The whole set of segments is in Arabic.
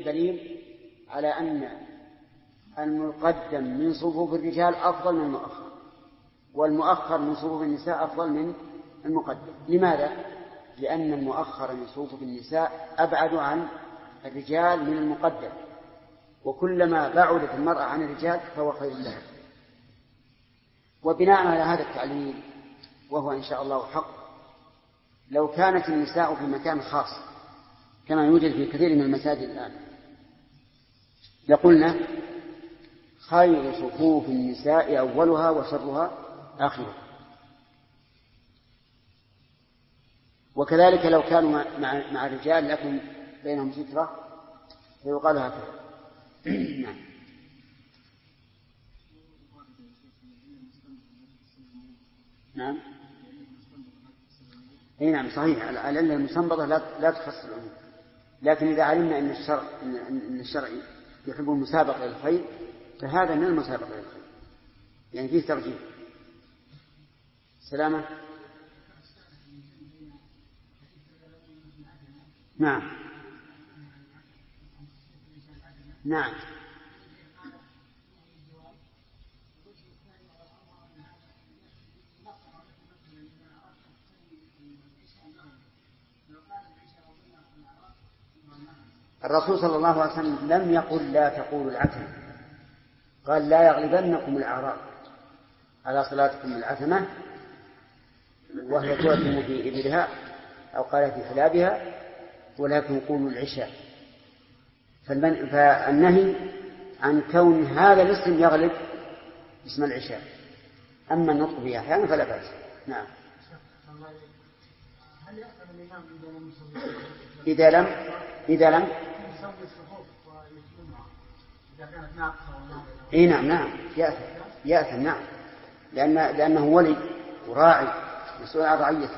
دليل على أن المقدم من صفوف الرجال أفضل من المؤخر، والمؤخر من صفوف النساء أفضل من المقدم. لماذا؟ لأن المؤخر من صفوف النساء أبعد عن الرجال من المقدم، وكلما بعدت المرأة عن الرجال فهو خير لها. وبناء على هذا التعليل، وهو إن شاء الله حق، لو كانت النساء في مكان خاص كما يوجد في كثير من المساجد الآن، لقلنا خير صفوف النساء أولها وشرها آخرها. وكذلك لو كانوا مع الرجال لكن بينهم سترة فيقال هكذا. نعم. نعم. اي نعم صحيح، على أن المستنبطة لا تخص العموم، لكن إذا علمنا أن الشرع يحب المسابقة للخير فهذا من المسابقة للخير، يعني فيه ترجيح. سلامة. نعم نعم. الرسول صلى الله عليه وسلم لم يقل لا تقولوا العتمة، قال لا يغلبنكم الأعراب على صلاتكم العتمة وهي تعتم في إبلها أو قال في حلابها، ولكن قولوا العشاء. فالنهي عن كون هذا الاسم يغلب اسم العشاء، أما النطق به أحيانا فلا بأس. نعم. إذا لم اي نعم يأثم نعم، لأنه ولي وراعي مسؤول عن رعيته.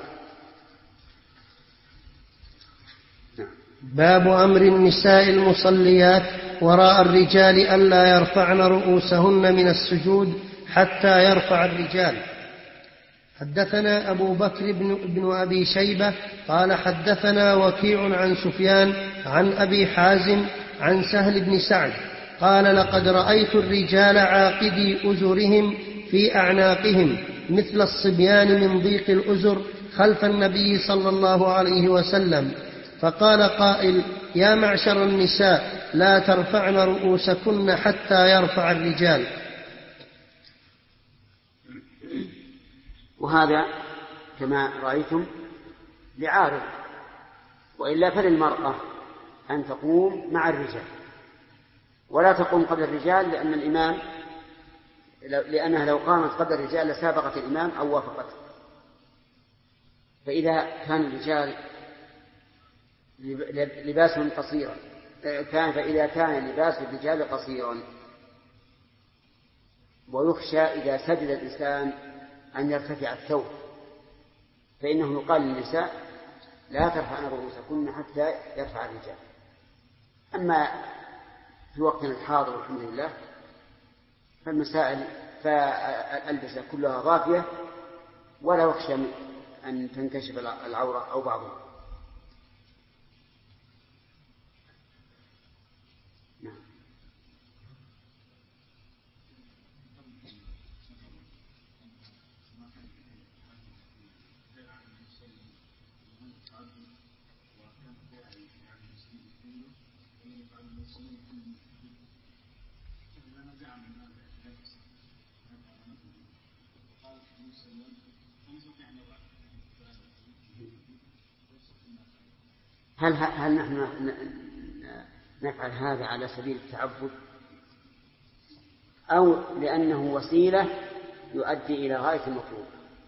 باب أمر النساء المصليات وراء الرجال ألا يرفعن رؤوسهن من السجود حتى يرفع الرجال. حدثنا أبو بكر بن أبي شيبة قال حدثنا وكيع عن سفيان عن أبي حازم عن سهل بن سعد قال لقد رأيت الرجال عاقدي أزرهم في أعناقهم مثل الصبيان من ضيق الأزر خلف النبي صلى الله عليه وسلم، فقال قائل يا معشر النساء لا ترفعن رؤوسكن حتى يرفع الرجال. وهذا كما رأيتم لعارض، وإلا فللمرأة أن تقوم مع الرجال ولا تقوم قبل الرجال، لأنها لو قامت قبل الرجال لسابقت الإمام أو وافقته. فإذا كان الرجال لباسهم قصيرا فإذا كان لباس الرجال قصيرا ويخشى إذا سجد الإنسان أن يرتفع الثوب، فإنه يقال للنساء لا ترفعن رؤوسكن حتى يرفع الرجال. أما في وقتنا الحاضر والحمد لله فالألبسة كلها ضافية ولا يخشى أن تنكشف العورة أو بعضها. هل نحن نفعل هذا على سبيل التعبد أو لأنه وسيلة يؤدي إلى غاية المطلوب؟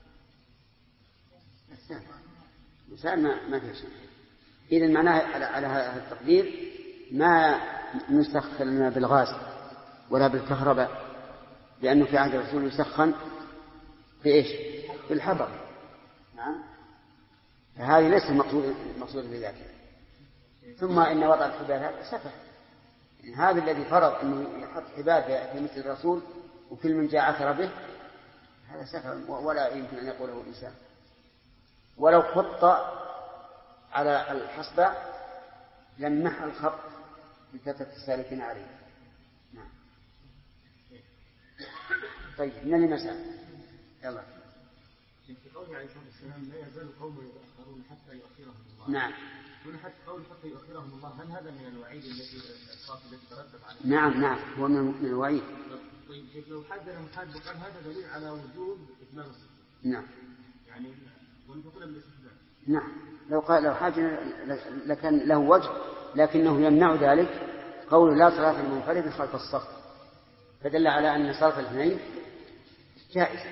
الإنسان ما في شيء. إذن معناه على هذا التقدير ما نسخن بالغاز ولا بالكهرباء، لأنه في عهد الرسول يسخن بإيش؟ بالحطب. نعم. فهذه ليس المقصود بذلك. ثم إن وضع الحبال هذا سفه، يعني هذا الذي فرض أنه يحط حبال في مثل الرسول وكل من جاء عثر به، هذا سفه ولا يمكن أن يقوله الإنسان. ولو خط على الحصبة لمح الخط بكثرة السالكين عليه. نعم. طيب من المسألة؟ يلا. في قوله عليه الصلاة والسلام لا يزال قوم يؤخرون حتى يؤخرهم الله. نعم. دون حتى يؤخرهم الله، هل هذا من الوعيد التي ترتب عليه؟ نعم هو من الوعيد. طيب لو حدنا محاد وقال هذا دليل على وجوب إتمام الصلاة. نعم. يعني ونقول بالاستثناء. نعم لو حاجة لكان له وجه، لكنه يمنع ذلك قول لا صلاة للمنفرد خلف الصف، فدل على أن صلاة الاثنين جائزة.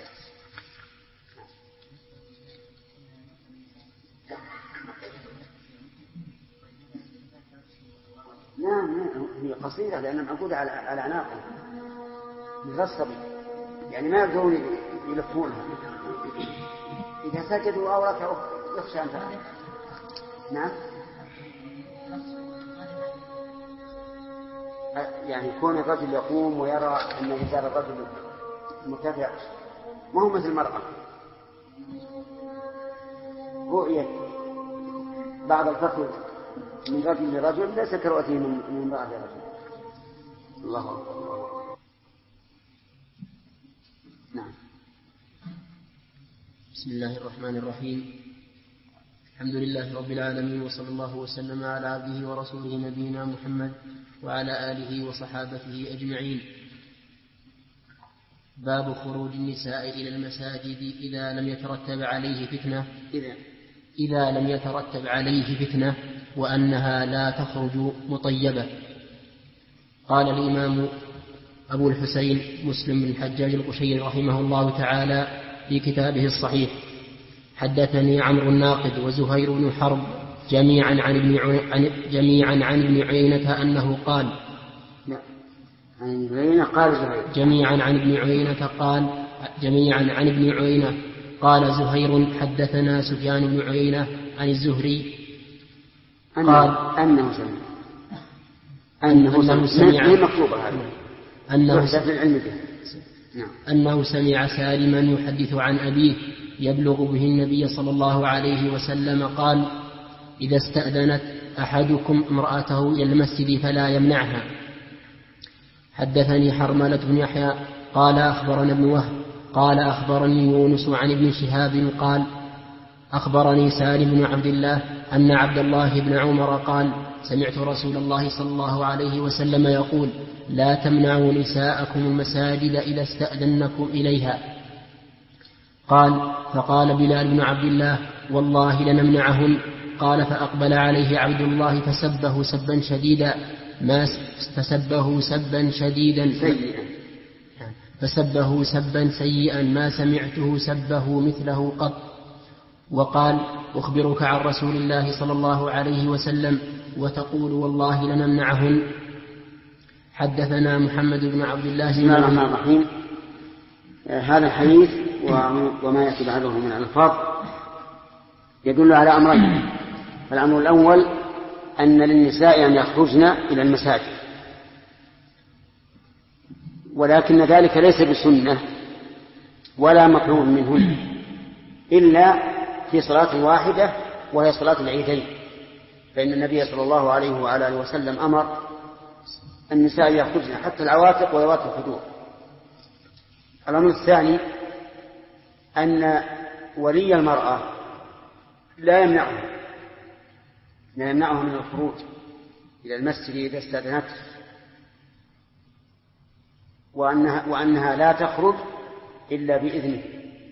نعم هي قصيرة لأنها معقودة على أعناقهم مثل الصبي، يعني ما يقدرون يلفونها، إذا سجدوا أو ركعوا يخشى أن تأخذ. نعم يعني كون الرجل يقوم ويرى أن إزار الرجل مرتفع ما هو مثل المرأة، رؤية بعض الفخذ من رجل لرجل ليس كرؤيته من امرأة لرجل. الله أكبر. نعم. بسم الله الرحمن الرحيم. الحمد لله رب العالمين، وصلى الله وسلم على عبده ورسوله نبينا محمد وعلى آله وصحابته أجمعين. باب خروج النساء إلى المساجد إذا لم يترتب عليه فتنة وأنها لا تخرج مطيبة. قال الإمام أبو الحسين مسلم بن الحجاج القشيري رحمه الله تعالى في كتابه الصحيح: حدثني عمرو الناقد وزهير بن حرب جميعا عن ابن عيينة أنه قال جميعا عن ابن عيينة قال زهير حدثنا سفيان بن عيينة عن الزهري قال أنه سمع سالما يحدث عن أبيه يبلغ به النبي صلى الله عليه وسلم قال: إذا استأذنت أحدكم امرأته إلى المسجد فلا يمنعها. حدثني حرملة بن يحيى قال أخبرنا ابن وهب قال أخبرني يونس عن ابن شهاب قال أخبرني سالم بن عبد الله أن عبد الله بن عمر قال: سمعت رسول الله صلى الله عليه وسلم يقول: لا تمنعوا نساءكم المساجد إذا استأذنكم إليها. قال: فقال بلال بن عبد الله: والله لنمنعهن. قال: فأقبل عليه عبد الله فسبه سبا سيئا ما سمعته سبه مثله قط. وقال: أخبرك عن رسول الله صلى الله عليه وسلم وتقول والله لنمنعهن. حدثنا محمد بن عبد الله. بسم الله الرحمن الرحيم. هذا الحديث وما يأتي بعده من الألفاظ يدل على أمرين. الأمر الأول أن للنساء أن يخرجن إلى المساجد، ولكن ذلك ليس بسنة ولا مكروه منهن إلا في صلاة واحدة وهي صلاة العيدين، فإن النبي صلى الله عليه وعلى آله وسلم أمر النساء يخرجن حتى العواتق وذوات الخدور. الأمر الثاني أن ولي المرأة لا يمنعه من الخروج إلى المسجد إذا استأذنته، وأنها لا تخرج إلا بإذنه.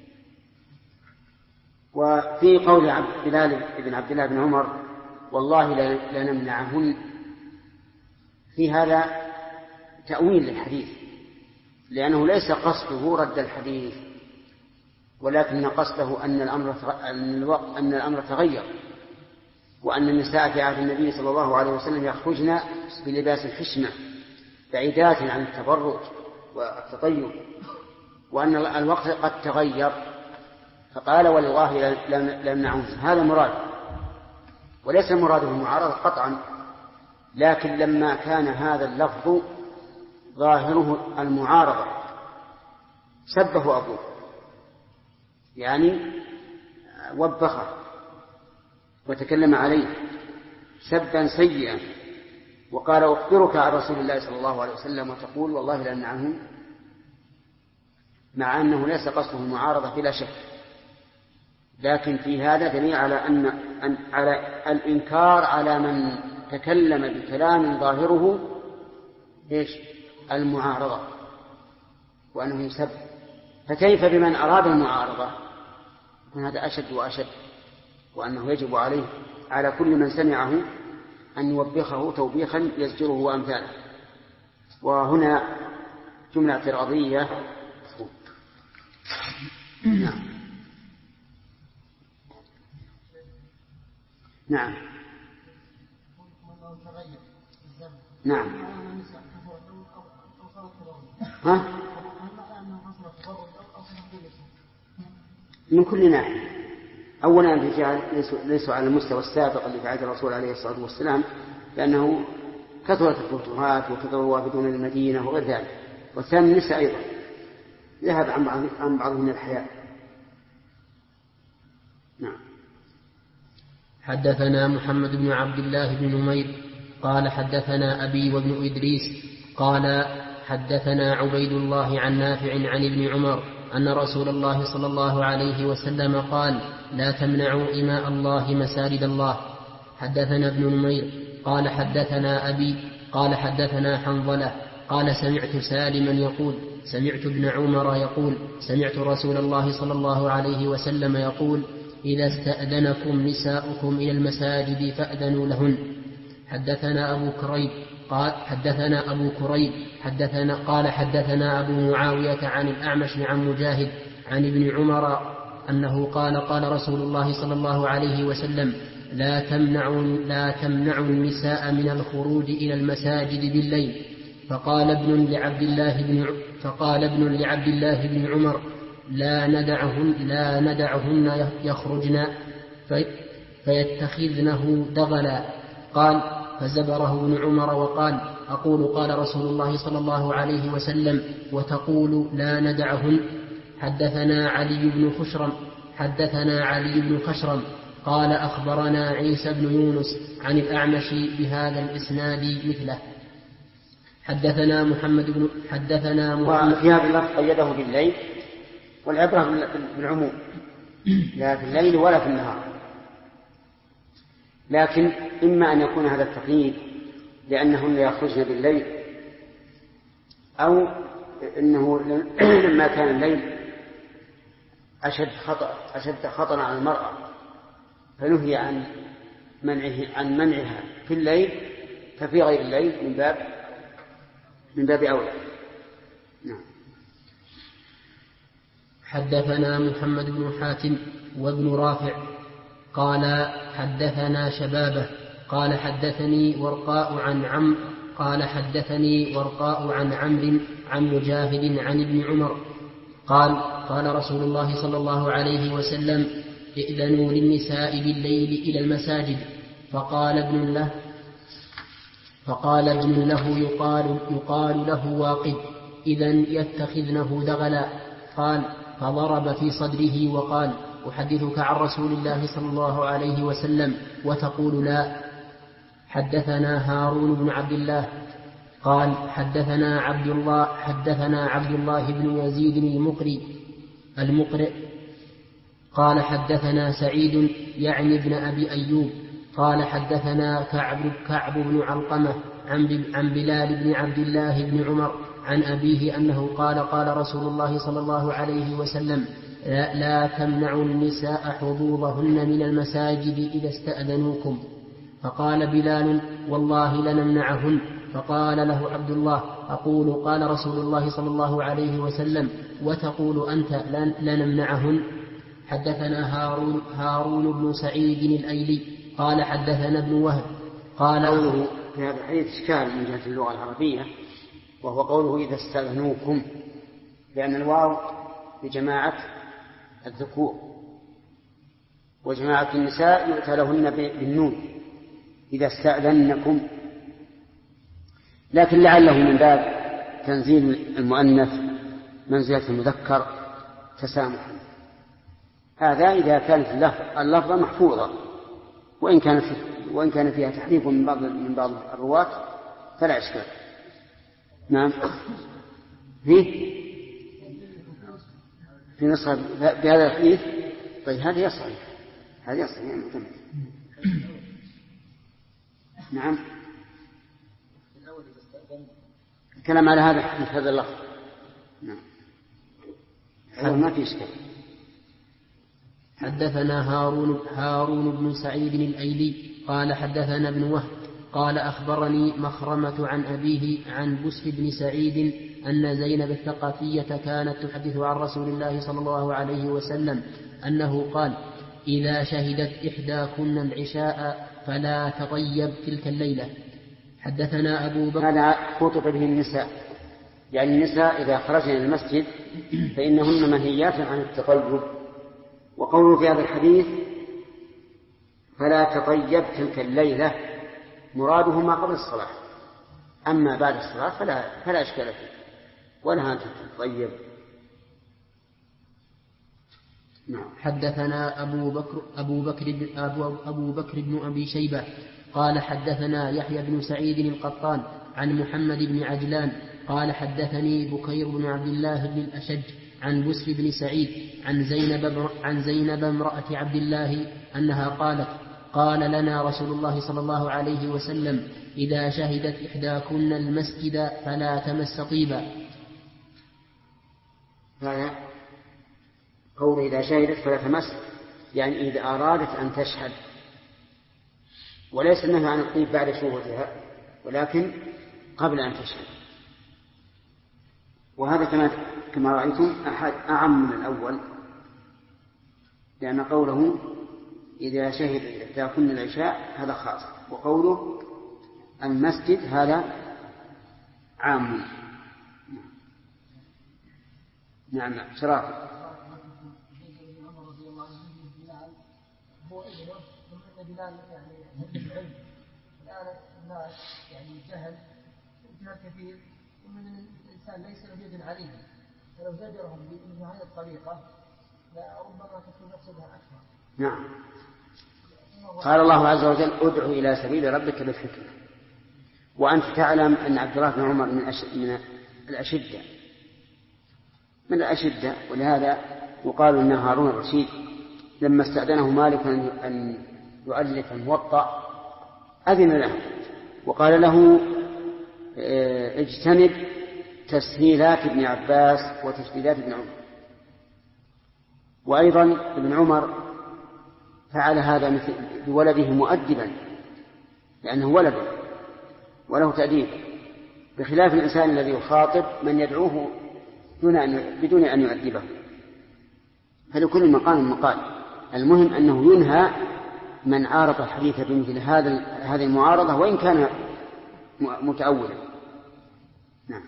وفي قول بلال بن عبد الله بن عمر: والله لنمنعهن، في هذا تأويل للحديث، لأنه ليس قصده رد الحديث، ولكن قصده أن الأمر تغير، وأن النساء في عهد النبي صلى الله عليه وسلم يخرجن بلباس الحشمة بعيدات عن التبرج والتطيب، وأن الوقت قد تغير، فقال: والله لمنعهن. هذا مراد، وليس مراده المعارضة قطعا، لكن لما كان هذا اللفظ ظاهره المعارضة سبه أبوه، يعني وبخه وتكلم عليه سبا سيئا وقال أخبرك عن رسول الله صلى الله عليه وسلم وتقول والله لأمنعهم، مع أنه ليس قصده المعارضة بلا شك، لكن في هذا دليل على على الإنكار على من تكلم بكلام ظاهره المعارضة وأنه يسب. فكيف بمن أراد المعارضة؟ يكون هذا أشد وأشد، وأنه يجب عليه على كل من سمعه أن يوبخه توبيخا يزجره وأمثاله. وهنا جملة اعتراضية. نعم نعم. ها؟ من كل ناحية. أولا الرجال ليسوا على المستوى السابق اللي في عهد الرسول عليه الصلاة والسلام، لأنه كثرت الفتوحات وكثروا الوافدون للمدينة وغير ذلك. والثاني النساء أيضا ذهب عن بعضهم من الحياء. نعم. حدثنا محمد بن عبد الله بن نمير قال حدثنا أبي وابن إدريس قال حدثنا عبيد الله عن نافع عن ابن عمر أن رسول الله صلى الله عليه وسلم قال لا تمنعوا إماء الله مساجد الله. حدثنا ابن نمير قال حدثنا أبي قال حدثنا حنظلة قال سمعت سالما يقول سمعت ابن عمر يقول سمعت رسول الله صلى الله عليه وسلم يقول إذا استأذنكم نساؤكم إلى المساجد فأذنوا لهن. حدثنا أبو كريب قال حدثنا أبو معاوية عن الأعمش عن مجاهد عن ابن عمر أنه قال رسول الله صلى الله عليه وسلم لا تمنعوا النساء من الخروج إلى المساجد بالليل. فقال ابن لعبد الله بن عمر لا ندعهن يخرجن فيتخذنه دغلا. قال فزبره ابن عمر وقال أقول قال رسول الله صلى الله عليه وسلم وتقول لا ندعهن. حدثنا علي بن خشرم قال أخبرنا عيسى بن يونس عن الأعمش بهذا الإسناد مثله. حدثنا محمد وفي هذا اللفظ قيده بالليل، والعبرة بالعموم لا في الليل ولا في النهار. لكن إما أن يكون هذا التقييد لأنهن يخرجن بالليل، أو أنه لما كان الليل أشد خطرا على المرأة فنهي عن منعها في الليل، ففي غير الليل من باب أولى. نعم. حدثنا محمد بن حاتم وابن رافع قال حدثنا شبابه قال حدثني ورقاء عن عمرو عن مجاهد عن ابن عمر قال رسول الله صلى الله عليه وسلم ائذنوا للنساء بالليل إلى المساجد. فقال ابن له يقال له واقد إذن يتخذنه دغلا. قال فضرب في صدره وقال أحدثك عن رسول الله صلى الله عليه وسلم وتقول لا. حدثنا هارون بن عبد الله قال حدثنا عبد الله بن يزيد المقرئ قال حدثنا سعيد يعني ابن أبي أيوب قال حدثنا كعب بن علقمة عن بلال بن عبد الله بن عمر عن أبيه أنه قال رسول الله صلى الله عليه وسلم لا تمنعوا النساء حظوظهن من المساجد إذا استأذنوكم. فقال بلال والله لنمنعهن. فقال له عبد الله أقول قال رسول الله صلى الله عليه وسلم وتقول أنت لنمنعهن. حدثنا هارون بن سعيد الأيلي قال حدثنا ابن وهب قال قوله في هذا الحديث إشكال من جهة اللغة العربية، وهو قوله إذا استأذنوكم، لأن الواو لجماعة الذكور، وجماعة النساء يؤتى لهن بالنون إذا استأذنكم، لكن لعله من باب تنزيل المؤنث منزلة المذكر تسامحا. هذا إذا كانت اللفظة محفوظة، وإن كان فيها تحريف من بعض الرواة فلا إشكال. نعم. في نسخة بهذا الحديث. طيب هذا يصح، هذا يصح يعني معتمد. نعم. الكلام على هذا اللفظ. نعم. ما في إشكال. حدثنا هارون بن سعيد الأيلي قال حدثنا ابن وهب قال أخبرني مخرمة عن أبيه عن بسر بن سعيد أن زينب الثقفية كانت تحدث عن رسول الله صلى الله عليه وسلم أنه قال: إذا شهدت إحداكن العشاء فلا تطيب تلك الليلة. حدثنا أبو بكر. هذا خطب به النساء، يعني النساء إذا خرجن إلى المسجد فإنهن منهيات عن التطيب. وقوله في هذا الحديث فلا تطيب تلك الليلة مراده ما قبل الصلاة، أما بعد الصلاة فلا إشكال فيه ولا أن تطيب. نعم. حدثنا أبو بكر بن أبي شيبة قال حدثنا يحيى بن سعيد القطان عن محمد بن عجلان قال حدثني بكير بن عبد الله بن الأشج عن بسر بن سعيد عن زينب امرأة عبد الله أنها قالت: قال لنا رسول الله صلى الله عليه وسلم: إذا شهدت إحداكن المسجد فلا تمس طيبا. هذا قول إذا شهدت فلا تمس، يعني إذا أرادت أن تشهد، وليس النهي عن الطيب بعد شهودها ولكن قبل أن تشهد. وهذا كما رأيتم أعم من الأول، لأن قوله إذا شهد إحداكن العشاء هذا خاص، وقوله المسجد هذا عام. نعم. شراف هو ابنه ثم بلال يعني هدف العلم. الآن الناس يعني جهل كثير ومن الإنسان ليس له يد عليه، فلو زجرهم بهذه الطريقة لربما تكون مفسدة أكثر. نعم. قال الله عز وجل: ادع إلى سبيل ربك بالحكمة. وأنت تعلم أن عبد الله بن عمر من الأشدة، ولهذا يقال أن هارون الرشيد لما استأذنه مالك أن يؤلف الموطأ أذن له وقال له: اجتنب تسهيلات ابن عباس وتشديدات ابن عمر. وأيضا ابن عمر فعل هذا بولده مؤدبا، لأنه ولد وله تأديب، بخلاف الإنسان الذي يخاطب من يدعوه بدون أن يؤدبه. فلكل مقام مقال. المهم أنه ينهى من عارض الحديث بمثل هذه المعارضة وإن كان متأولا. نعم.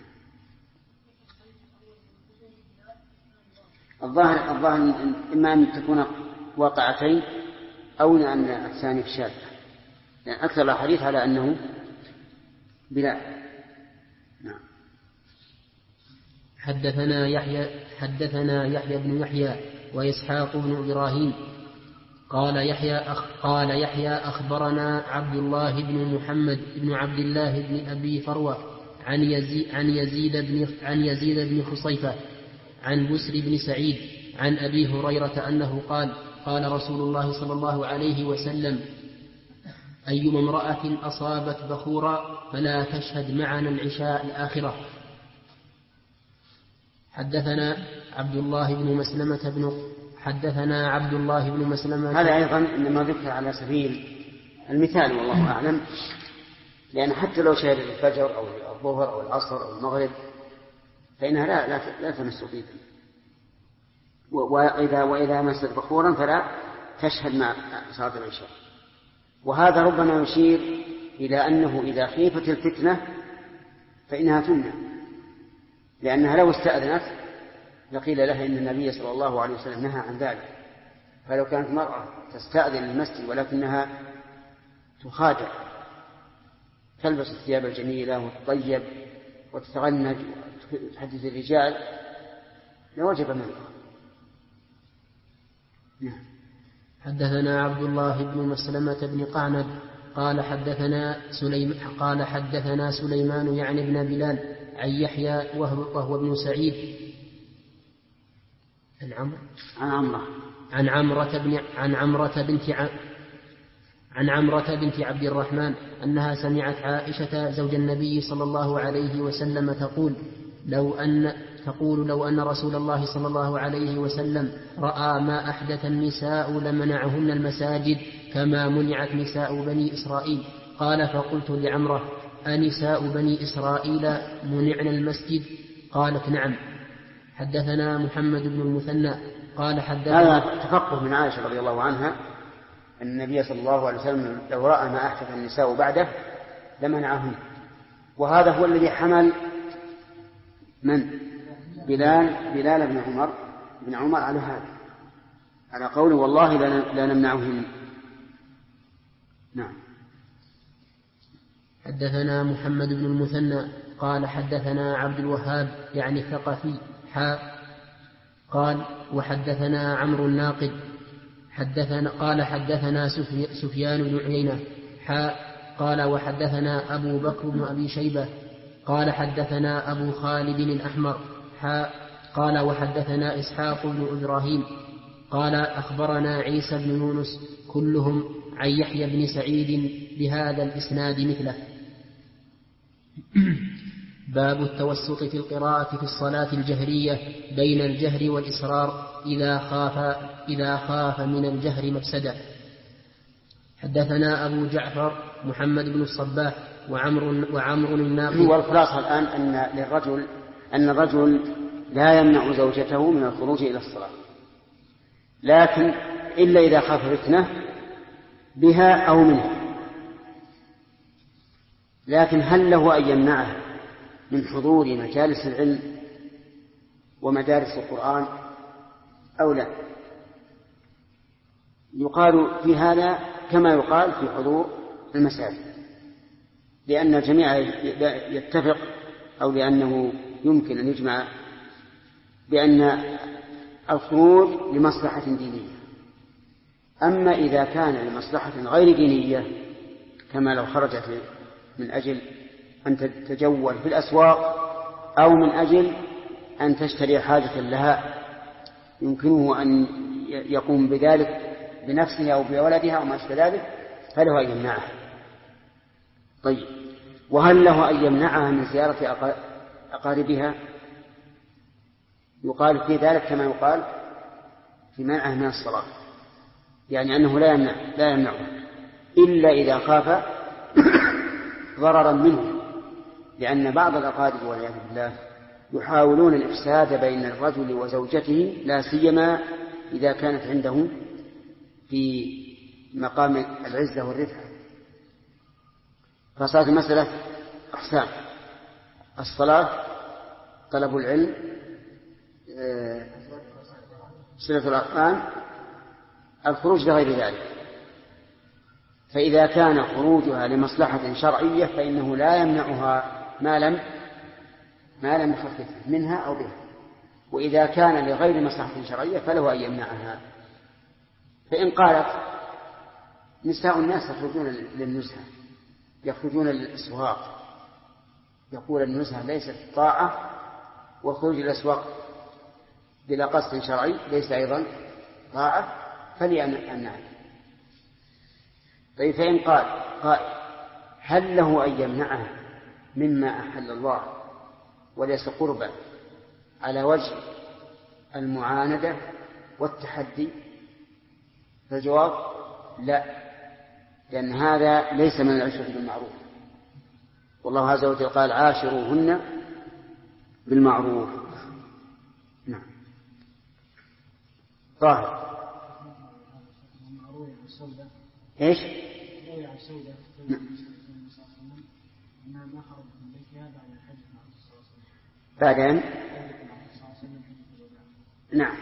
الظاهر إما أن تكون واقعتين أو أن الثاني شاذ، لأن أكثر الحديث على أنه بلا. نعم. حدثنا يحيى بن يحيى وإسحاق بن إبراهيم قال يحيى أخبرنا عبد الله بن محمد بن عبد الله بن أبي فروة عن يزيد بن خصيفة عن بسر بن سعيد عن أبي هريرة أنه قال: قال رسول الله صلى الله عليه وسلم: أيما امرأة أصابت بخورا فلا تشهد معنا العشاء الآخرة. حدثنا عبد الله بن مسلمة هذا أيضا إنما ذكر على سبيل المثال والله أعلم، لأن حتى لو شهد الفجر أو الظهر أو العصر أو المغرب فإنها لا تمس طيبا، وإذا مست بخورا فلا تشهد مع صلاة العشاء. وهذا ربما يشير إلى أنه إذا خيفت الفتنة فإنها تمنع، لأنها لو استأذنت لقيل لها إن النبي صلى الله عليه وسلم نهى عن ذلك. فلو كانت مرأة تستأذن المسجد ولكنها تخادع، تلبس الثياب الجميلة وتطيب وتتغنج وتحدث الرجال لوجب منها. حدثنا عبد الله بن مسلمة بن قعنب قال حدثنا سليمان يعني ابن بلال عن يحيى وهو ابن سعيد عن عمرة بنت عبد الرحمن أنها سمعت عائشة زوج النبي صلى الله عليه وسلم تقول لو أن رسول الله صلى الله عليه وسلم رأى ما أحدث النساء لمنعهن المساجد كما منعت نساء بني إسرائيل. قال فقلت لعمرة أنساء بني إسرائيل منعن المسجد؟ قالت نعم. حدثنا محمد بن المثنى قال حدثنا هذا تفقه من عائشة رضي الله عنها أن النبي صلى الله عليه وسلم لو رأى ما أحدث النساء بعده لمنعهن، وهذا هو الذي حمل من بلال بن عمر على هذا، على قوله والله لا نمنعهن. نعم. حدثنا محمد بن المثنى قال حدثنا عبد الوهاب يعني الثقفي قال وحدثنا عمرو الناقد قال حدثنا سفيان بن عيينة قال وحدثنا أبو بكر بن أبي شيبة قال حدثنا أبو خالد الأحمر قال وحدثنا إسحاق بن إبراهيم قال أخبرنا عيسى بن يونس كلهم عن يحيى بن سعيد بهذا الإسناد مثله. باب التوسط في القراءة في الصلاة الجهرية بين الجهر والإسرار إذا خاف من الجهر مفسدة. حدثنا أبو جعفر محمد بن الصباح وعمر الناقد. والخلاصة الآن أن الرجل لا يمنع زوجته من الخروج إلى الصلاة، لكن إلا إذا خاف فتنة بها أو منها. لكن هل له أن يمنعه من حضور مجالس العلم ومدارس القرآن أو لا؟ يقال في هذا كما يقال في حضور المساجد، لأن الجميع يتفق أو لأنه يمكن أن يجمع بأن الخروج لمصلحة دينية. أما إذا كان لمصلحة غير دينية كما لو خرج من أجل أن تتجول في الأسواق أو من أجل أن تشتري حاجة لها يمكنه أن يقوم بذلك بنفسه أو بولدها أو ما أشبه ذلك فله أن يمنعه. طيب، وهل له أن يمنعها من زيارة أقاربها؟ يقال في ذلك كما يقال في منعه من الصلاة، يعني أنه لا يمنعه إلا إذا خاف ضررا منه، لأن بعض الأقارب والعياذ بالله يحاولون الإفساد بين الرجل وزوجته، لا سيما إذا كانت عنده في مقام العزة والرفعة. فصارت المسألة أقسام: الصلاة، طلب العلم، صلة الأرحام، الخروج لغير ذلك. فإذا كان خروجها لمصلحة شرعية فإنه لا يمنعها ما لم يخفف منها أو بها، وإذا كان لغير مصلحة شرعية فله أن يمنعها. فإن قالت نساء الناس يخرجون للنزهة، يخرجون للأسواق، يقول النزهة ليست طاعة، وخروج الأسواق بلا قصد شرعي ليس أيضا طاعة، فليمنعها. طيب، فإن قال قائل هل له أن يمنعها مما أحل الله وليس قربا على وجه المعاندة والتحدي؟ فالجواب لا، لأن هذا ليس من العشرة بالمعروف، والله عز وجل قال عاشروهن بالمعروف. نعم. طاهر. ايش؟ بعدين نعم.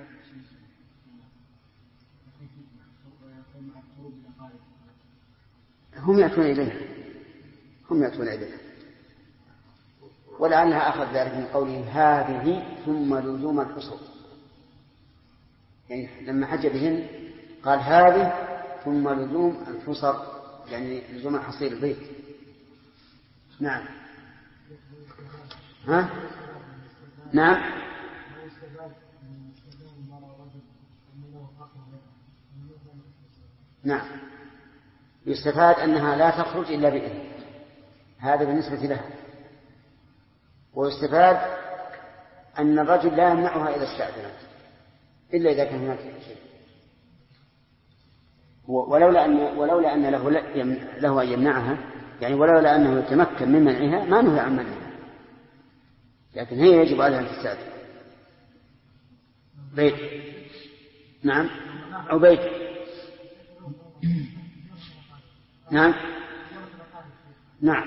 هم يأتون إليها ولعلها أخذ ذلك من قوله هذه ثم لزوم الحصر، يعني لما حج بهن قال هذه ثم لزوم الحصر يعني لزوم حصير البيت. نعم. ها؟ نعم. نعم، يستفاد أنها لا تخرج إلا بإذن، هذا بالنسبة لها. ويستفاد أن الرجل لا يمنعها إذا استأذنت إلا إذا كان هناك شيء. ولولا أن له أن يمنعها، يعني ولولا أنه يتمكن من منعها ما نهي عن منعها، لكن هي يجب عليها أن تستأذن. بيت. نعم. أو بيت. نعم. نعم.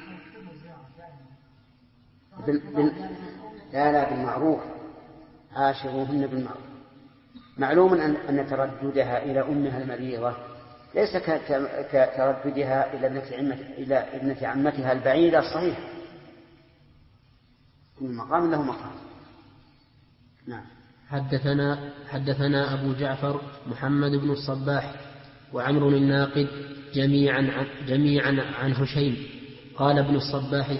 لا بالمعروف، عاشروهن بالمعروف. معلوم أن ترددها إلى أمها المريضة ليس كترددها إلى ابنة عمتها البعيدة الصحيحة. المقام له مقام. نعم. حدثنا أبو جعفر محمد بن الصباح وعمر الناقد جميعا عن هشيم. قال ابن الصباح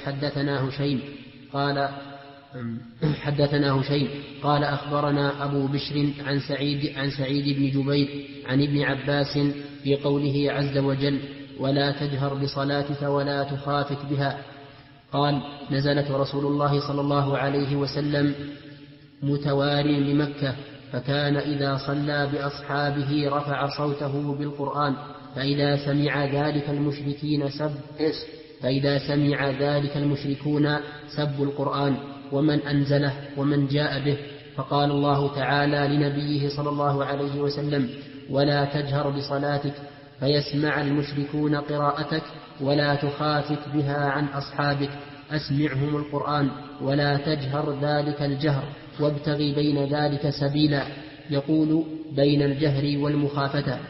حدثنا هشيم قال أخبرنا أبو بشر عن سعيد بن جبير عن ابن عباس في قوله عز وجل ولا تجهر بصلاتك ولا تخافت بها. قال نزلت رسول الله صلى الله عليه وسلم متواري بمكة، فكان إذا صلى بأصحابه رفع صوته بالقرآن، فإذا سمع ذلك المشركون سبوا القرآن ومن أنزله ومن جاء به. فقال الله تعالى لنبيه صلى الله عليه وسلم ولا تجهر بصلاتك فيسمع المشركون قراءتك ولا تخافت بها عن أصحابك، أسمعهم القرآن ولا تجهر ذلك الجهر وابتغي بين ذلك سبيلا، يقول بين الجهر والمخافة.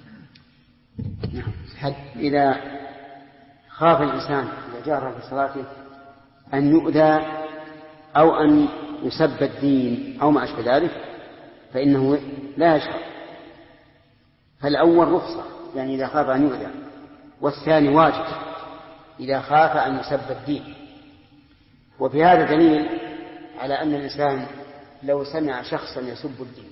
إذا خاف الإنسان إذا جهر في صلاته أن يؤذى أو أن يسب الدين أو ما أشبه ذلك فإنه لا يجهر. فالأول رخصة يعني إذا خاف أن يؤذى، والثاني واجب إذا خاف أن يسب الدين. وفي هذا دليل على أن الإنسان لو سمع شخصا يسب الدين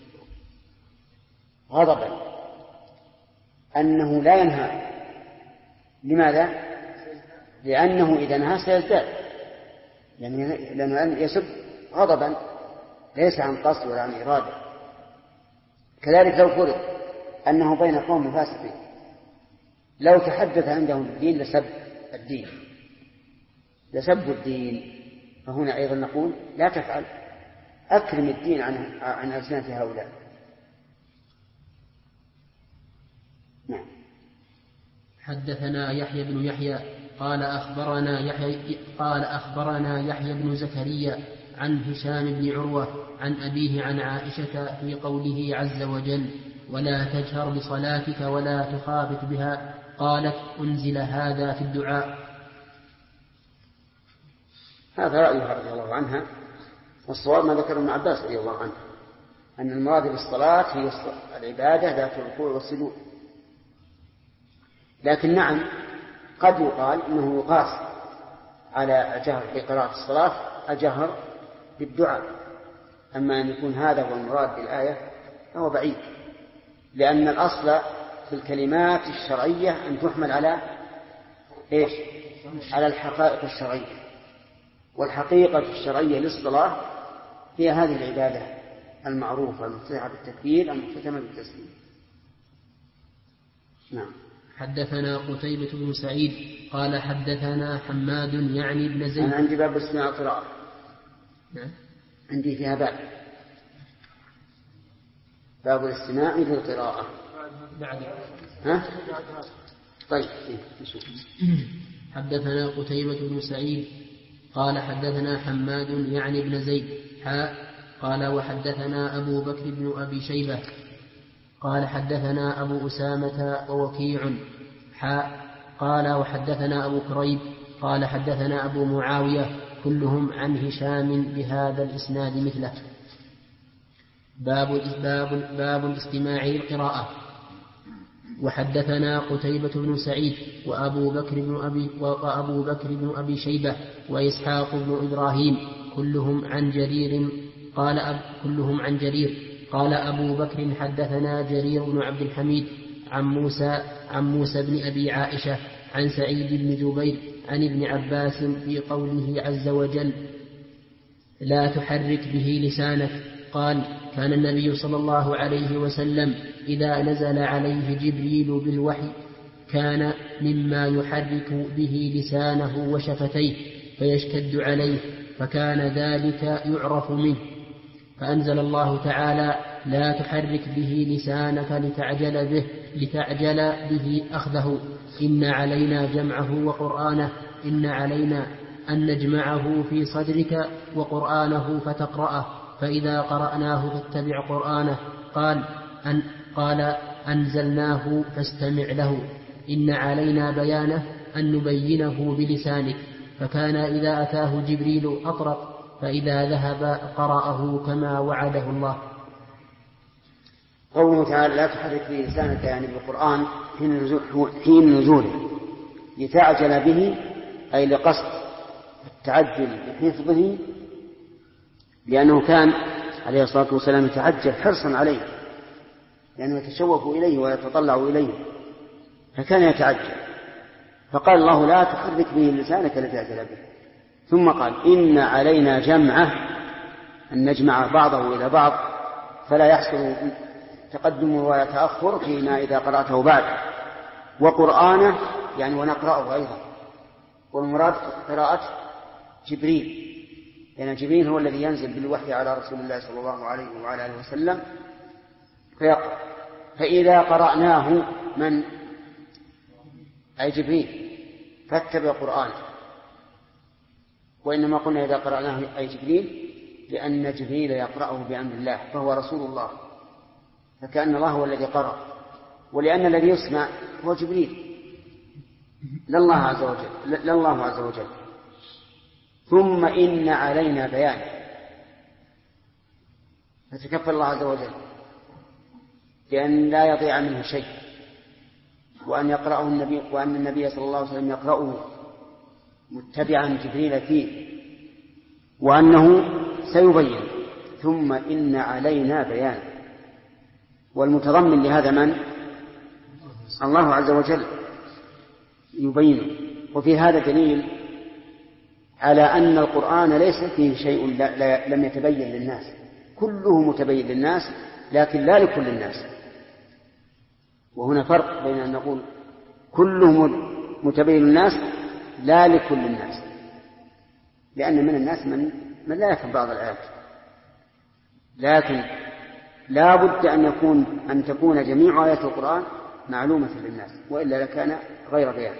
غضبا أنه لا ينهى. لماذا؟ لأنه إذا نهى سيزداد، لأنه يسب غضبا ليس عن قصد ولا عن إرادة. كذلك لو فرض أنه بين قوم فاسقين لو تحدث عندهم الدين لسبوا الدين، فهنا أيضا نقول لا تفعل، أكرم الدين عن ألسنة هؤلاء. نعم. حدثنا يحيى بن يحيى قال أخبرنا يحيى بن زكريا عن هشام بن عروة عن أبيه عن عائشة في قوله عز وجل ولا تجهر بصلاتك ولا تخافت بها، قالت أنزل هذا في الدعاء. هذا رأيها رضي الله عنها، والصواب ما ذكر ابن عباس رضي الله عنه أن المراد بالصلاة هي العبادة ذات الركوع والسجود. لكن نعم قد يقال إنه يقاس على الجهر بقراءة الصلاة الجهر بالدعاء، أما أن يكون هذا هو المراد بالآية فهو بعيد، لأن الأصل في الكلمات الشرعية أن تحمل على إيش؟ على الحقائق الشرعية، والحقيقة الشرعية للصلاة هي هذه العبادة المعروفة المفتتحة بالتكبير المختتمة بالتسليم. نعم. حدثنا قتيبة بن سعيد قال حدثنا حماد يعني بن زيد. أنا عندي باب استماع القراءة. نعم. عندي فيها باب الاستماع للقراءة. ها؟ طيب نشوف. حدثنا قتيبة بن سعيد قال حدثنا حماد يعني بن زيد قال وحدثنا أبو بكر بن أبي شيبة قال حدثنا أبو أسامة ووكيع قال وحدثنا أبو كريب قال حدثنا أبو معاوية كلهم عن هشام بهذا الإسناد مثله. باب الاستماع للقراءة. وحدثنا قتيبة بن سعيد وأبو بكر بن أبي شيبة وإسحاق بن إبراهيم كلهم عن جرير قال أبو بكر حدثنا جرير بن عبد الحميد عن موسى بن أبي عائشة عن سعيد بن جبير عن ابن عباس في قوله عز وجل لا تحرك به لسانك قال كان النبي صلى الله عليه وسلم إذا نزل عليه جبريل بالوحي كان مما يحرك به لسانه وشفتيه فيشتد عليه فكان ذلك يعرف منه فأنزل الله تعالى لا تحرك به لسانك لتعجل به أخذه إن علينا جمعه وقرآنه إن علينا أن نجمعه في صدرك وقرآنه فتقرأه فإذا قرأناه فاتبع قرآنه قال أنزلناه فاستمع له إن علينا بيانه أن نبينه بلسانك فكان إذا أتاه جبريل أطرق فإذا ذهب قرأه كما وعده الله. قوله تعالى لا تحرك به لسانك يعني بالقرآن حين نزوله لتعجل به أي لقصد التعجل بحفظه لأنه كان عليه الصلاة والسلام يتعجل حرصا عليه لأنه يتشوف إليه ويتطلع إليه فكان يتعجل فقال الله لا تحرك به لسانك لتعجل به ثم قال إن علينا جمعه أن نجمع بعضه إلى بعض فلا يحصل تقدم ولا تأخر فيما إذا قرأته بعد وقرآنه يعني ونقرأه أيضا والمراد قراءة جبريل لأن جبريل هو الذي ينزل بالوحي على رسول الله صلى الله عليه وعلى آله وسلم فيقرأ فإذا قرأناه من أي جبريل فاتبع قرآنه وإنما قلنا إذا قرأناه أي جبريل لأن جبريل يقرأه بأمر الله فهو رسول الله فكأن الله هو الذي قرأ ولأن الذي يسمع هو جبريل لا الله عز وجل ثم إن علينا بيان فتكفل الله عز وجل لأن لا يضيع منه شيء وأن يقرأه النبي وأن النبي صلى الله عليه وسلم يقرأه متبعا جبريل فيه وأنه سيبين ثم إن علينا بيان والمتضمن لهذا من الله عز وجل يبين وفي هذا دليل على أن القرآن ليس فيه شيء لم يتبين للناس كله متبين للناس لكن لا لكل الناس وهنا فرق بين أن نقول كله متبين للناس لا لكل الناس لأن من الناس من لا يفهم بعض الآيات لكن لا بد أن تكون جميع آيات القرآن معلومة للناس وإلا لكان غير بيان.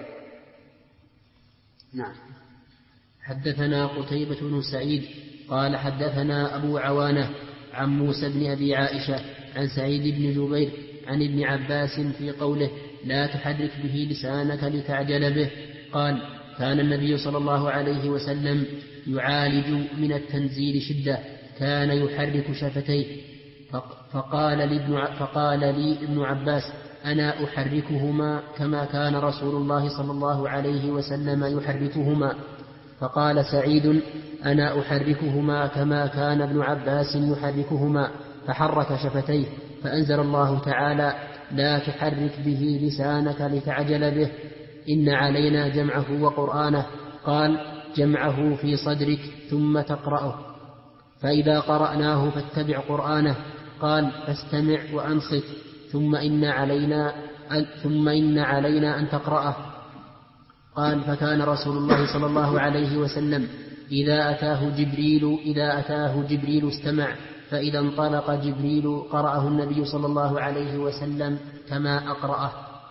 نعم. حدثنا قتيبة بن سعيد قال حدثنا أبو عوانة عن موسى بن أبي عائشة عن سعيد بن جبير عن ابن عباس في قوله لا تحرك به لسانك لتعجل به قال كان النبي صلى الله عليه وسلم يعالج من التنزيل شدة كان يحرك شفتيه فقال لي ابن عباس أنا أحركهما كما كان رسول الله صلى الله عليه وسلم يحركهما فقال سعيد أنا أحركهما كما كان ابن عباس يحركهما فحرك شفتيه فأنزل الله تعالى لا تحرك به لسانك لتعجل به إن علينا جمعه وقرآنه قال جمعه في صدرك ثم تقرأه فإذا قرأناه فاتبع قرآنه قال فاستمع وأنصت ثم إن علينا أن تقرأه قال فكان رسول الله صلى الله عليه وسلم إذا أتاه جبريل استمع فإذا انطلق جبريل قرأه النبي صلى الله عليه وسلم كما أقرأه.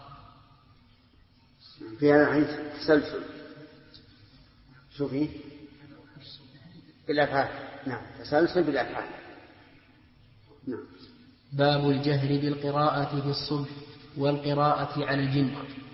في هذا الحديث تسلسل شوفي بالأفعال. نعم تسلسل بالأفعال. نعم. باب الجهر بالقراءة في الصبح والقراءة على الجن.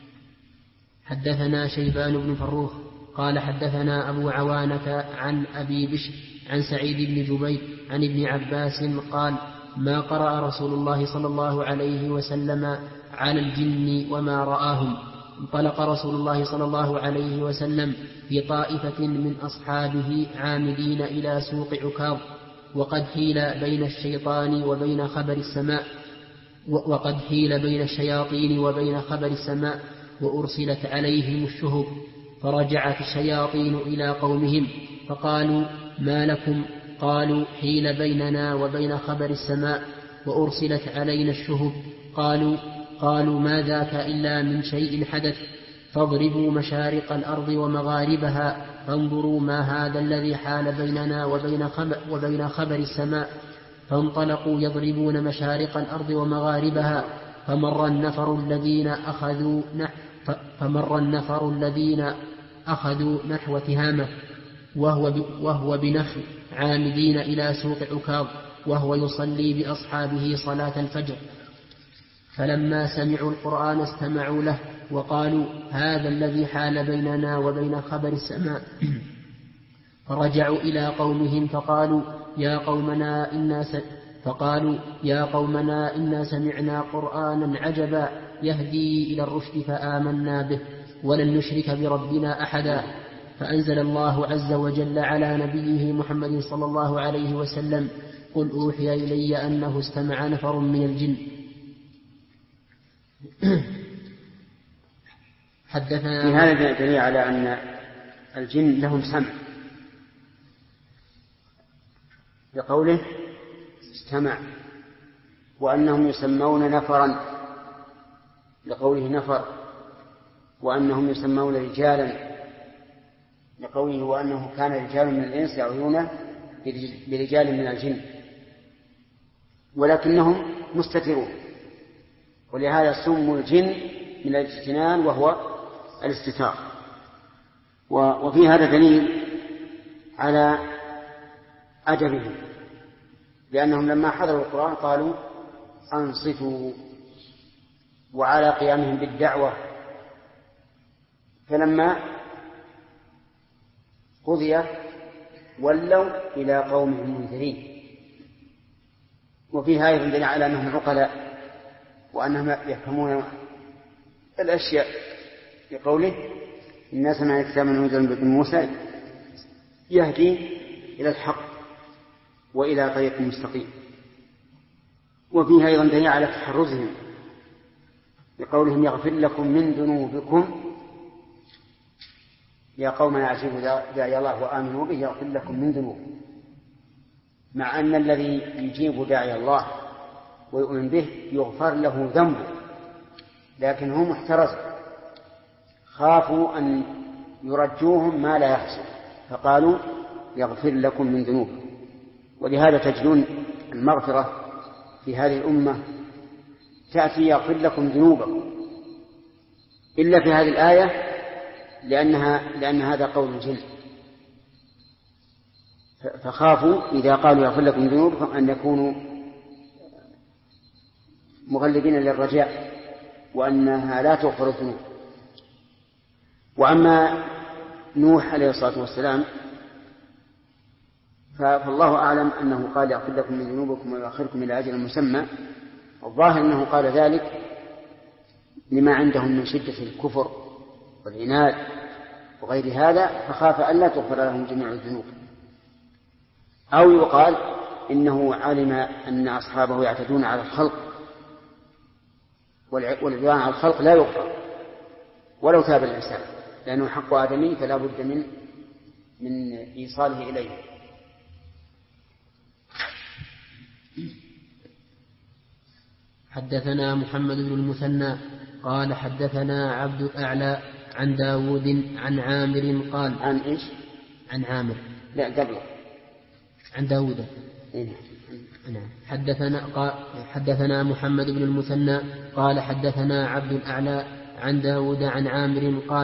حدثنا شيبان بن فروخ قال حدثنا أبو عوانة عن أبي بشر عن سعيد بن جبير عن ابن عباس قال ما قرأ رسول الله صلى الله عليه وسلم على الجن وما رآهم. انطلق رسول الله صلى الله عليه وسلم في طائفة من أصحابه عامدين إلى سوق عكاظ، وقد حيل بين الشيطان وبين خبر السماء وقد حيل بين الشياطين وبين خبر السماء، وأرسلت عليهم الشهب. فرجعت الشياطين إلى قومهم فقالوا: ما لكم؟ قالوا: حيل بيننا وبين خبر السماء وأرسلت علينا الشهب. قالوا: ما ذاك إلا من شيء حدث، فاضربوا مشارق الأرض ومغاربها فانظروا ما هذا الذي حال بيننا وبين خبر السماء. فانطلقوا يضربون مشارق الأرض ومغاربها، فمر النفر الذين أخذوا نحو تهامة وهو بنخل، عامدين إلى سوق عكاظ، وهو يصلي بأصحابه صلاة الفجر. فلما سمعوا القرآن استمعوا له وقالوا: هذا الذي حال بيننا وبين خبر السماء. فرجعوا إلى قومهم فقالوا: يا قومنا إنا سمعنا قرآنا عجبا يهدي إلى الرشد فآمنا به ولن نشرك بربنا أحدا. فأنزل الله عز وجل على نبيه محمد صلى الله عليه وسلم: قل أوحي إلي أنه استمع نفر من الجن. حدثنا في هذا دليل على أن الجن لهم سمع، بقوله استمع، وأنهم يسمون نفرا لقوله نفر، وأنهم يسمون رجالا لقوله وأنه كان رجال من الإنس يعوذون برجال من الجن، ولكنهم مستترون، ولهذا سموا الجن من الاجتنان وهو الاستتار. وفي هذا دليل على عجبهم، لأنهم لما حضروا القرآن قالوا: أنصتوا، وعلى قيامهم بالدعوة. فلما قضي ولوا إلى قومهم منذرين. وفي أيضا دليل على أنهم عقلاء وأنهم يفهمون الأشياء، بقوله: إنا سمعنا كتابا أنزل من موسى يهدي إلى الحق وإلى طريق مستقيم. وفيه أيضا دليل على تحرزهم، بقولهم: يغفر لكم من ذنوبكم يا قومنا أجيبوا داعي الله وآمنوا به يغفر لكم من ذنوبكم، مع أن الذي يجيب داعي الله ويؤمن به يغفر له ذنبه، لكن هم احترزوا، خافوا أن يرجوهم ما لا يحصل، فقالوا: يغفر لكم من ذنوبكم. ولهذا تجدون المغفرة في هذه الأمة تأتي يغفر لكم ذنوبكم، إلا في هذه الآية لأن هذا قول الجن، فخافوا إذا قالوا يغفر لكم ذنوبكم أن يكونوا مغلبين للرجاء وأنها لا تغفر الذنوب. وأما نوح عليه الصلاة والسلام فالله أعلم أنه قال: يغفر لكم من ذنوبكم ويؤخركم إلى أجل مسمى. الظاهر أنه قال ذلك لما عندهم من شدة الكفر والعناد وغير هذا، فخاف أن لا تغفر لهم جميع الذنوب. أو يقال إنه علم أن أصحابه يعتدون على الخلق، والعدوان على الخلق لا يغفر ولو تاب الإنسان، لأنه حق آدمي فلا بد من إيصاله إليه. حدثنا محمد بن المثنى قال حدثنا عبد الأعلى عن داود عن عامر قال: عن إيش؟ عن عامر، لا قبله، عن داود. حدثنا محمد بن المثنى قال حدثنا عبد الأعلى عن داود عن عامر قال: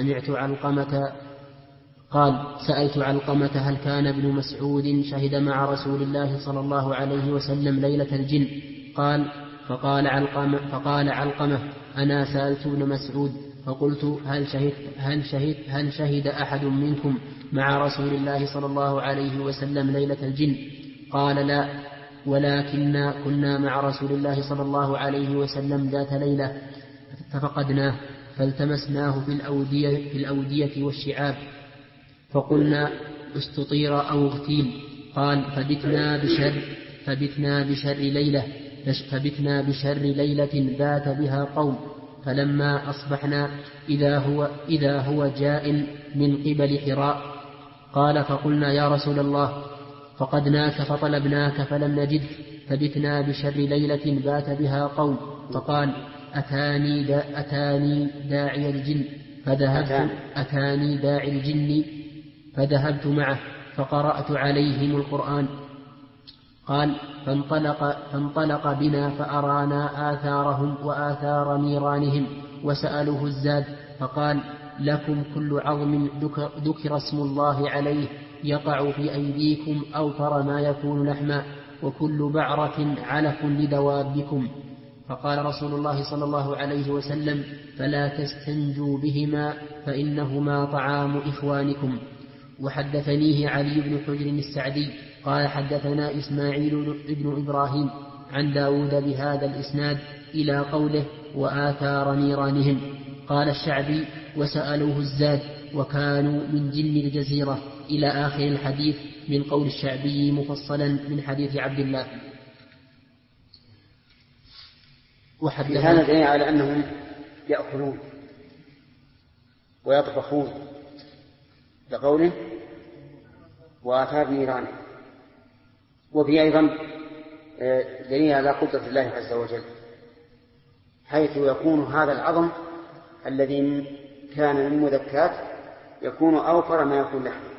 سألت علقمة هل كان ابن مسعود شهد مع رسول الله صلى الله عليه وسلم ليلة الجن؟ فقال علقمة: أنا سألت ابن مسعود فقلت: هل شهد أحد منكم مع رسول الله صلى الله عليه وسلم ليلة الجن؟ قال: لا. ولكن كنا مع رسول الله صلى الله عليه وسلم ذات ليلة ففقدناه فالتمسناه في الأودية والشعاب فقلنا استطير أو اغتيل. قال فبتنا بشر ليلة بات بها قوم، فلما أصبحنا إذا هو جاء من قبل حراء. قال فقلنا يا رسول الله فقدناك فطلبناك فلم نجدك، فبتنا بشر ليلة بات بها قوم. فقال أتاني داعي الجن فذهبت معه فقرأت عليهم القرآن. قال فانطلق بنا فأرانا آثارهم وآثار نيرانهم وسألوه الزاد فقال لكم كل عظم ذكر اسم الله عليه يقع في أيديكم أوفر ما يكون لحما، وكل بعرة علف لدوابكم. فقال رسول الله صلى الله عليه وسلم فلا تستنجوا بهما فإنهما طعام إخوانكم. وحدثنيه علي بن حجر السعدي قال حدثنا إسماعيل بن إبراهيم عن داود بهذا الإسناد إلى قوله وآثار نيرانهم. قال الشعبي وسألوه الزاد وكانوا من جن الجزيرة إلى آخر الحديث من قول الشعبي مفصلا من حديث عبد الله. في هذا دليل على أنهم يأكلون ويطبخون لقوله وآثار نيرانه. وفي أيضا دليل على قدرة الله عز وجل، حيث يكون هذا العظم الذي كان من مذكات يكون أوفر ما يكون لحما،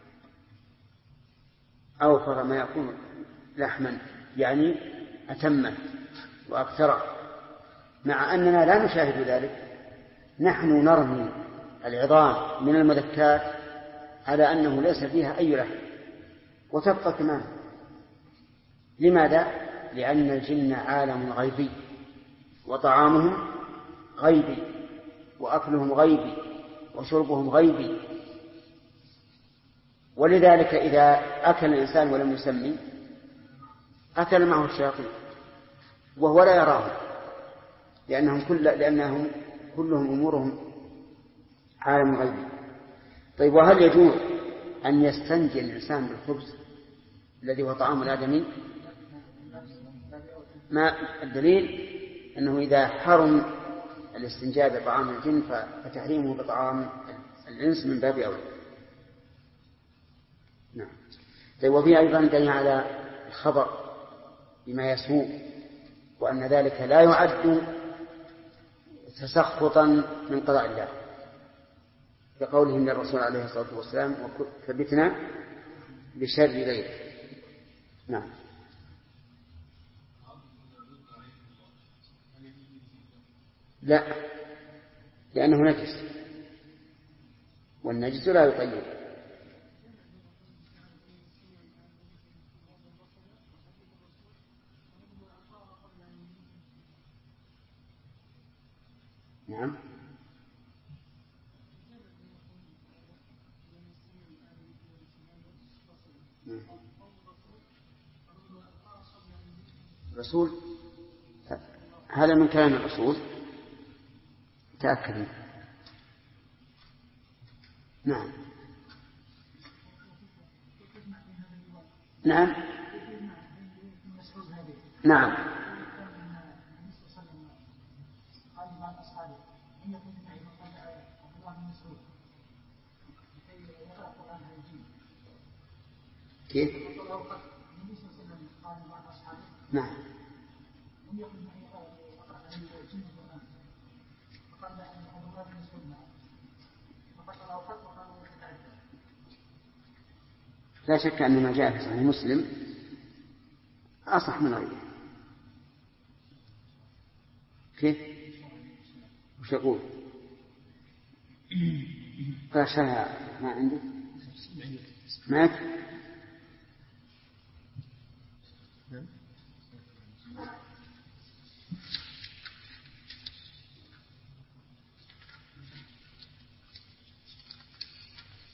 أوفر ما يكون لحما يعني أتمه وأكثره، مع أننا لا نشاهد ذلك. نحن نرمي العظام من المذكات على أنه ليس فيها أي لحم وتبقى تماما. لماذا؟ لأن الجن عالم غيبي وطعامهم غيبي وأكلهم غيبي وشربهم غيبي، ولذلك إذا أكل الإنسان ولم يسمي أكل معه الشياطين وهو لا يراهم، لأنهم كلهم أمورهم عالم غيبي. طيب، وهل يجوز أن يستنجي الإنسان بالخبز الذي هو طعام الآدمي؟ ما الدليل؟ أنه إذا حرم الاستنجاء بطعام الجن فتحريمه بطعام الإنس من باب أولى. نعم. طيب، وفي أيضا دليل على الخبر بما يسوء، وأن ذلك لا يعد تسخطا من قضاء الله، كقولهم للرسول عليه الصلاة والسلام فبتنا بشر ليلة. نعم. لا، لأنه نجس، والنجس لا يطيب. نعم. الرسول هذا من كلام الرسول، تأكد. نعم. نعم. نعم. كيف؟ نعم. لا شك أن ما جاء في صحيح مسلم أصح من غيره. كيف؟ وش يقول؟ قال شرها ما عندي معك.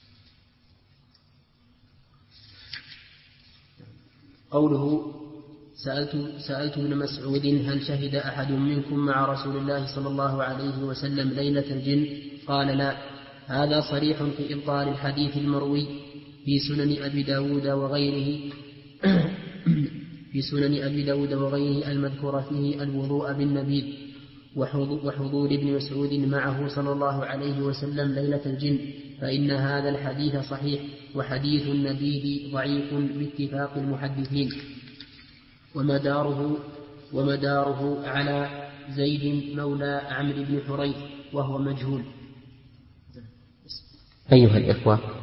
قوله سألت ابن مسعود هل شهد أحد منكم مع رسول الله صلى الله عليه وسلم ليلة الجن؟ قال لا. هذا صريح في إبطال الحديث المروي في سنن أبي داود وغيره المذكور فيه الوضوء بالنبيذ وحضور ابن مسعود معه صلى الله عليه وسلم ليلة الجن، فإن هذا الحديث صحيح، وحديث النبيذ ضعيف باتفاق المحدثين، ومداره على زيد مولى عمرو بن حريث وهو مجهول. أيها الإخوة،